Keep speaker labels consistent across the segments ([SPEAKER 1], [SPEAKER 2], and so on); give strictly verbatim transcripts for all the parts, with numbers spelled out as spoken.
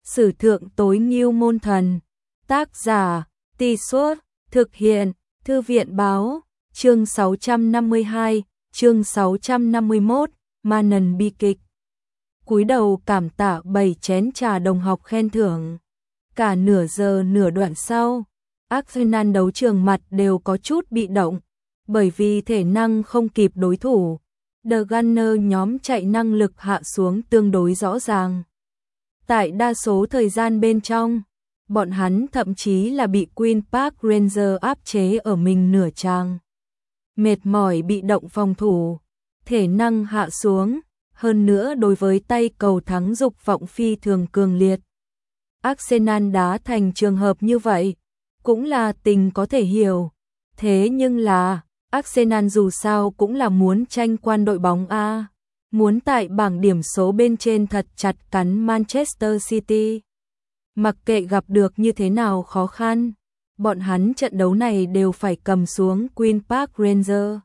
[SPEAKER 1] Sử thượng tối ngưu môn thần. Tác giả, Tì Suốt, thực hiện, Thư viện báo, chương sáu trăm năm mươi hai, chương sáu trăm năm mươi mốt, ma nần bi kịch. Cúi đầu cảm tạ bảy chén trà đồng học khen thưởng. Cả nửa giờ nửa đoạn sau, Arsenal đấu trường mặt đều có chút bị động, bởi vì thể năng không kịp đối thủ. The Gunner nhóm chạy năng lực hạ xuống tương đối rõ ràng. Tại đa số thời gian bên trong, bọn hắn thậm chí là bị Queen Park Rangers áp chế ở mình nửa trang. Mệt mỏi bị động phòng thủ, thể năng hạ xuống, hơn nữa đối với tay cầu thắng dục vọng phi thường cường liệt. Arsenal đá thành trường hợp như vậy, cũng là tình có thể hiểu. Thế nhưng là, Arsenal dù sao cũng là muốn tranh quan đội bóng A, muốn tại bảng điểm số bên trên thật chặt cắn Manchester City. Mặc kệ gặp được như thế nào khó khăn, bọn hắn trận đấu này đều phải cầm xuống Queen Park Rangers.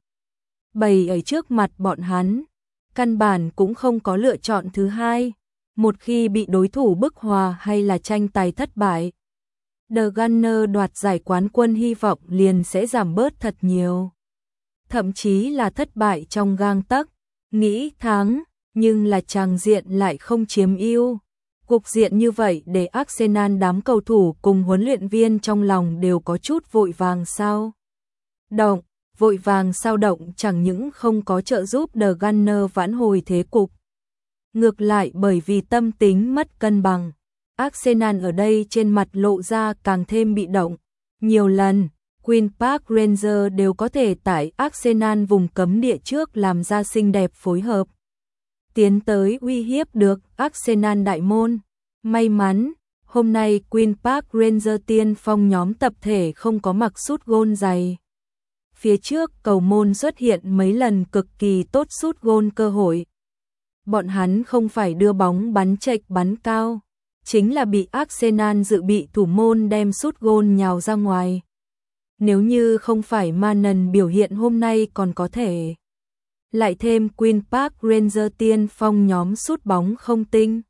[SPEAKER 1] Bày ở trước mặt bọn hắn, căn bản cũng không có lựa chọn thứ hai. Một khi bị đối thủ bức hòa hay là tranh tài thất bại, The Gunner đoạt giải quán quân hy vọng liền sẽ giảm bớt thật nhiều. Thậm chí là thất bại trong gang tấc, nghĩ thắng, nhưng là tràng diện lại không chiếm ưu. Cục diện như vậy để Arsenal đám cầu thủ cùng huấn luyện viên trong lòng đều có chút vội vàng sao động, vội vàng sao động chẳng những không có trợ giúp The Gunner vãn hồi thế cục. Ngược lại bởi vì tâm tính mất cân bằng, Arsenal ở đây trên mặt lộ ra càng thêm bị động. Nhiều lần, Queen Park Rangers đều có thể tại Arsenal vùng cấm địa trước làm ra xinh đẹp phối hợp, tiến tới uy hiếp được Arsenal đại môn. May mắn, hôm nay Queen Park Rangers tiên phong nhóm tập thể không có mặc sút gôn dày. Phía trước cầu môn xuất hiện mấy lần cực kỳ tốt sút gôn cơ hội. Bọn hắn không phải đưa bóng bắn chệch bắn cao, chính là bị Arsenal dự bị thủ môn đem sút gôn nhào ra ngoài. Nếu như không phải Manen biểu hiện hôm nay còn có thể. Lại thêm Queen Park Rangers tiên phong nhóm sút bóng không tinh,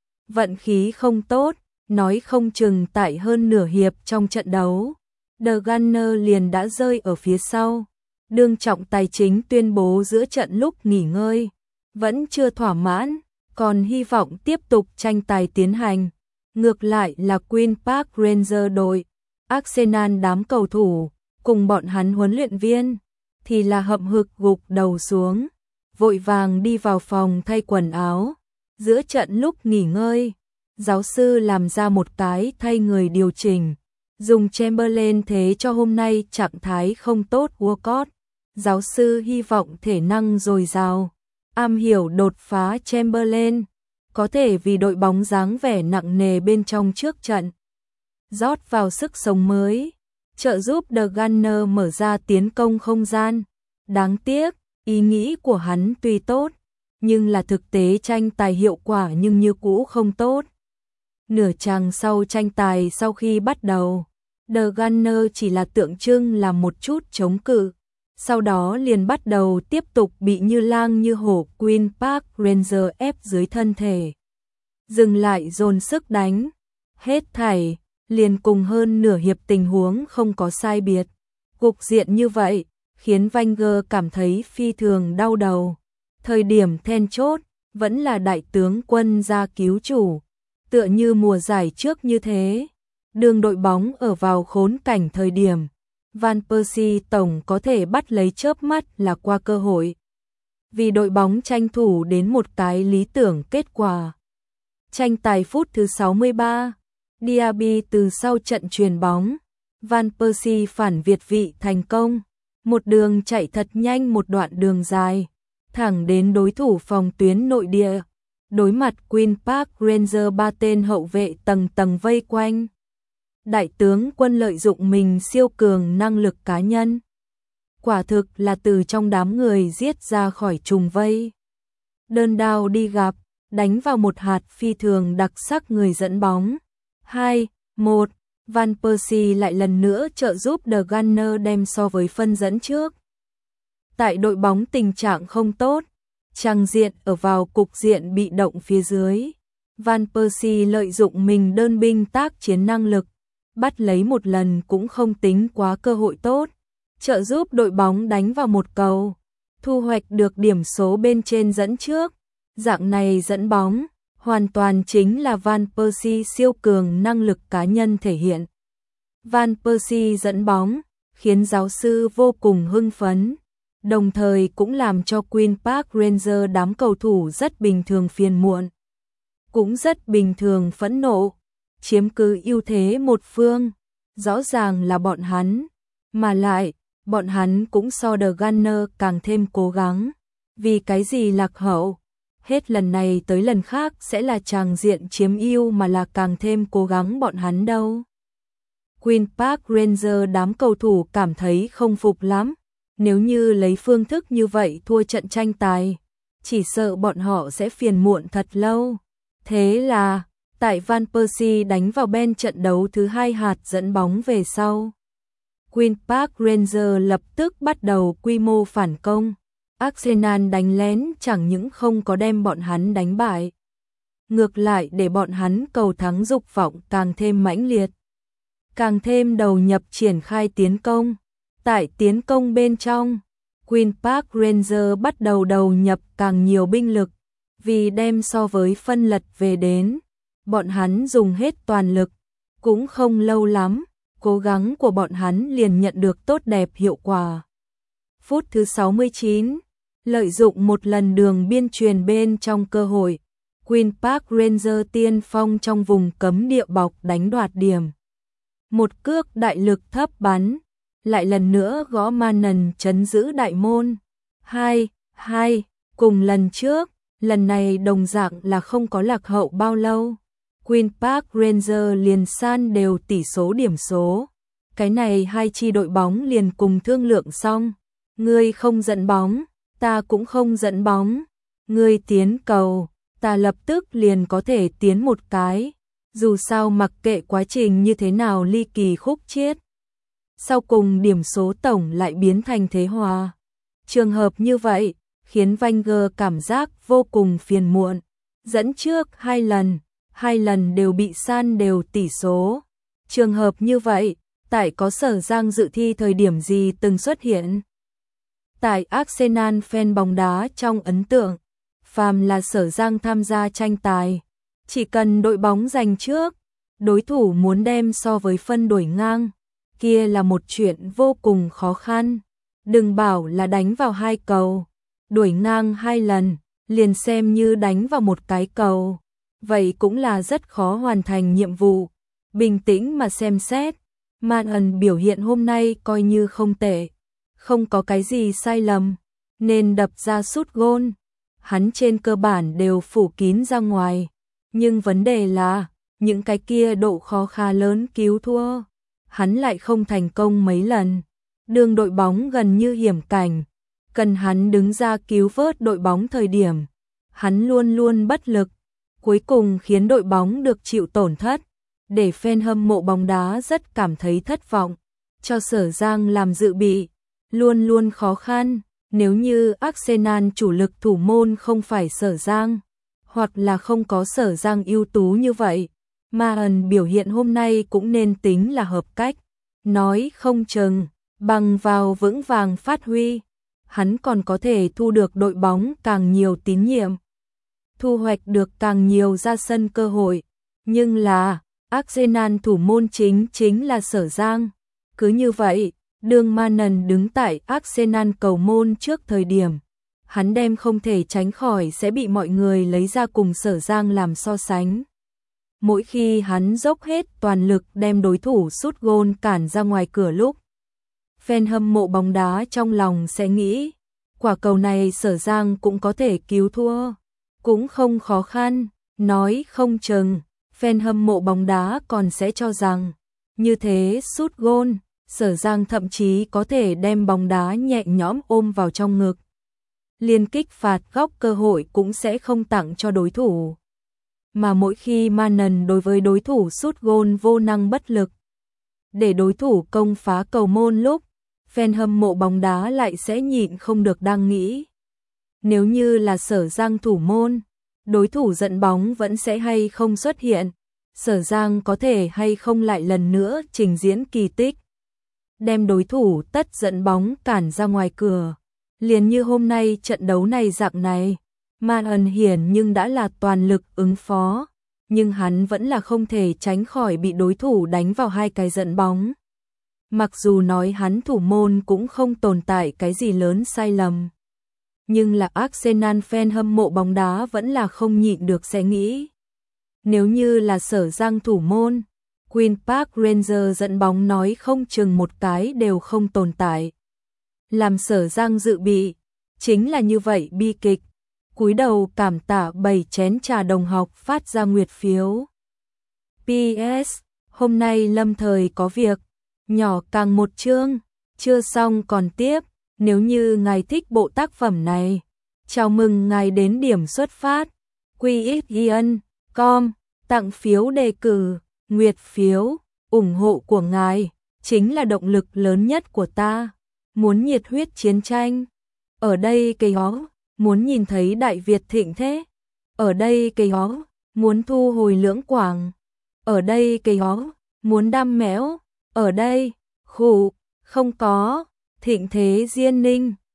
[SPEAKER 1] vận khí không tốt, nói không chừng tại hơn nửa hiệp trong trận đấu, The Gunner liền đã rơi ở phía sau. Đương trọng tài chính tuyên bố giữa trận lúc nghỉ ngơi, vẫn chưa thỏa mãn, còn hy vọng tiếp tục tranh tài tiến hành. Ngược lại là Queen Park Rangers đội, Arsenal đám cầu thủ, cùng bọn hắn huấn luyện viên, thì là hậm hực gục đầu xuống, vội vàng đi vào phòng thay quần áo. Giữa trận lúc nghỉ ngơi, giáo sư làm ra một cái thay người điều chỉnh, dùng Chamberlain thế cho hôm nay trạng thái không tốt Walcott. Giáo sư hy vọng thể năng dồi dào, am hiểu đột phá Chamberlain, có thể vì đội bóng dáng vẻ nặng nề bên trong trước trận rót vào sức sống mới, trợ giúp The Gunner mở ra tiến công không gian. Đáng tiếc, ý nghĩ của hắn tuy tốt, nhưng là thực tế tranh tài hiệu quả nhưng như cũ không tốt. Nửa chàng sau tranh tài sau khi bắt đầu, The Gunner chỉ là tượng trưng là một chút chống cự, sau đó liền bắt đầu tiếp tục bị như lang như hổ Queen Park Rangers ép dưới thân thể. Dừng lại dồn sức đánh, hết thảy, liền cùng hơn nửa hiệp tình huống không có sai biệt. Cục diện như vậy, khiến Wenger cảm thấy phi thường đau đầu. Thời điểm then chốt, vẫn là đại tướng Quân ra cứu chủ, tựa như mùa giải trước như thế. Đường đội bóng ở vào khốn cảnh thời điểm, Van Persie tổng có thể bắt lấy chớp mắt là qua cơ hội. Vì đội bóng tranh thủ đến một cái lý tưởng kết quả. Tranh tài phút thứ sáu mươi ba, Diaby từ sau trận chuyền bóng, Van Persie phản việt vị thành công, một đường chạy thật nhanh một đoạn đường dài, thẳng đến đối thủ phòng tuyến nội địa. Đối mặt Queen Park Rangers ba tên hậu vệ tầng tầng vây quanh, đại tướng Quân lợi dụng mình siêu cường năng lực cá nhân, quả thực là từ trong đám người giết ra khỏi trùng vây. Đơn đao đi gặp, đánh vào một hạt phi thường đặc sắc người dẫn bóng. hai một, Van Persie lại lần nữa trợ giúp The Gunner đem so với phân dẫn trước. Tại đội bóng tình trạng không tốt, tràng diện ở vào cục diện bị động phía dưới, Van Persie lợi dụng mình đơn binh tác chiến năng lực, bắt lấy một lần cũng không tính quá cơ hội tốt, trợ giúp đội bóng đánh vào một cầu, thu hoạch được điểm số bên trên dẫn trước. Dạng này dẫn bóng, hoàn toàn chính là Van Persie siêu cường năng lực cá nhân thể hiện. Van Persie dẫn bóng, khiến giáo sư vô cùng hưng phấn, đồng thời cũng làm cho Queen Park Rangers đám cầu thủ rất bình thường phiền muộn, cũng rất bình thường phẫn nộ, chiếm cứ ưu thế một phương, rõ ràng là bọn hắn, mà lại, bọn hắn cũng so The Gunner càng thêm cố gắng, vì cái gì lạc hậu, hết lần này tới lần khác sẽ là tràng diện chiếm ưu mà là càng thêm cố gắng bọn hắn đâu. Queen Park Rangers đám cầu thủ cảm thấy không phục lắm, nếu như lấy phương thức như vậy thua trận tranh tài, chỉ sợ bọn họ sẽ phiền muộn thật lâu. Thế là, tại Van Persie đánh vào bên trận đấu thứ hai hạt dẫn bóng về sau, Queen Park Rangers lập tức bắt đầu quy mô phản công. Arsenal đánh lén chẳng những không có đem bọn hắn đánh bại, ngược lại để bọn hắn cầu thắng dục vọng càng thêm mãnh liệt, càng thêm đầu nhập triển khai tiến công. Tại tiến công bên trong, Queen Park Rangers bắt đầu đầu nhập càng nhiều binh lực, vì đem so với phân lật về đến, bọn hắn dùng hết toàn lực, cũng không lâu lắm, cố gắng của bọn hắn liền nhận được tốt đẹp hiệu quả. Phút thứ sáu mươi chín, lợi dụng một lần đường biên truyền bên trong cơ hội, Queen Park Rangers tiên phong trong vùng cấm địa bọc đánh đoạt điểm. Một cước đại lực thấp bắn, lại lần nữa gõ Manon trấn giữ đại môn. hai hai, cùng lần trước, lần này đồng dạng là không có lạc hậu bao lâu. Queen Park Rangers liền san đều tỷ số điểm số. Cái này hai chi đội bóng liền cùng thương lượng xong. Ngươi không dẫn bóng, ta cũng không dẫn bóng. Ngươi tiến cầu, ta lập tức liền có thể tiến một cái. Dù sao mặc kệ quá trình như thế nào ly kỳ khúc chiết, sau cùng điểm số tổng lại biến thành thế hòa. Trường hợp như vậy, khiến Wenger cảm giác vô cùng phiền muộn. Dẫn trước hai lần, hai lần đều bị san đều tỷ số. Trường hợp như vậy, tại có Sở Giang dự thi thời điểm gì từng xuất hiện? Tại Arsenal fan bóng đá trong ấn tượng, phàm là Sở Giang tham gia tranh tài, chỉ cần đội bóng giành trước, đối thủ muốn đem so với phân đuổi ngang, kia là một chuyện vô cùng khó khăn. Đừng bảo là đánh vào hai cầu, đuổi ngang hai lần, liền xem như đánh vào một cái cầu, vậy cũng là rất khó hoàn thành nhiệm vụ. Bình tĩnh mà xem xét, Manon biểu hiện hôm nay coi như không tệ, không có cái gì sai lầm, nên đập ra sút gôn, hắn trên cơ bản đều phủ kín ra ngoài. Nhưng vấn đề là, những cái kia độ khó khá lớn cứu thua, hắn lại không thành công mấy lần. Đường đội bóng gần như hiểm cảnh, cần hắn đứng ra cứu vớt đội bóng thời điểm, hắn luôn luôn bất lực, cuối cùng khiến đội bóng được chịu tổn thất, để fan hâm mộ bóng đá rất cảm thấy thất vọng. Cho Sở Giang làm dự bị, luôn luôn khó khăn, nếu như Arsenal chủ lực thủ môn không phải Sở Giang, hoặc là không có Sở Giang ưu tú như vậy, Manon biểu hiện hôm nay cũng nên tính là hợp cách. Nói không chừng, bằng vào vững vàng phát huy, hắn còn có thể thu được đội bóng càng nhiều tín nhiệm, thu hoạch được càng nhiều ra sân cơ hội. Nhưng là, Arsenal thủ môn chính chính là Sở Giang. Cứ như vậy, đương Manon đứng tại Arsenal cầu môn trước thời điểm, hắn đem không thể tránh khỏi sẽ bị mọi người lấy ra cùng Sở Giang làm so sánh. Mỗi khi hắn dốc hết toàn lực đem đối thủ sút gôn cản ra ngoài cửa lúc, fan hâm mộ bóng đá trong lòng sẽ nghĩ, quả cầu này Sở Giang cũng có thể cứu thua, cũng không khó khăn. Nói không chừng, fan hâm mộ bóng đá còn sẽ cho rằng, như thế sút gôn, Sở Giang thậm chí có thể đem bóng đá nhẹ nhõm ôm vào trong ngực. Liên kích phạt góc cơ hội cũng sẽ không tặng cho đối thủ. Mà mỗi khi Manon đối với đối thủ sút gôn vô năng bất lực, để đối thủ công phá cầu môn lúc, fan hâm mộ bóng đá lại sẽ nhịn không được đang nghĩ. Nếu như là Sở Giang thủ môn, đối thủ dẫn bóng vẫn sẽ hay không xuất hiện, Sở Giang có thể hay không lại lần nữa trình diễn kỳ tích, đem đối thủ tất dẫn bóng cản ra ngoài cửa. Liền như hôm nay trận đấu này dạng này, Man ẩn hiển nhưng đã là toàn lực ứng phó, nhưng hắn vẫn là không thể tránh khỏi bị đối thủ đánh vào hai cái dẫn bóng. Mặc dù nói hắn thủ môn cũng không tồn tại cái gì lớn sai lầm, nhưng là Arsenal fan hâm mộ bóng đá vẫn là không nhịn được sẽ nghĩ. Nếu như là Sở Giang thủ môn, Queen Park Rangers dẫn bóng nói không chừng một cái đều không tồn tại. Làm Sở Giang dự bị, chính là như vậy bi kịch. Cúi đầu cảm tạ bảy chén trà đồng học phát ra nguyệt phiếu. pê ét. Hôm nay lâm thời có việc, nhỏ càng một chương, chưa xong còn tiếp. Nếu như ngài thích bộ tác phẩm này, chào mừng ngài đến điểm xuất phát. quy ích ian chấm com, tặng phiếu đề cử, nguyệt phiếu, ủng hộ của ngài, chính là động lực lớn nhất của ta. Muốn nhiệt huyết chiến tranh, ở đây cây hó, muốn nhìn thấy Đại Việt thịnh thế, ở đây cây hó, muốn thu hồi Lưỡng Quảng, ở đây cây hó, muốn đam mẽo, ở đây, khủ, không có, thịnh thế Diên Ninh.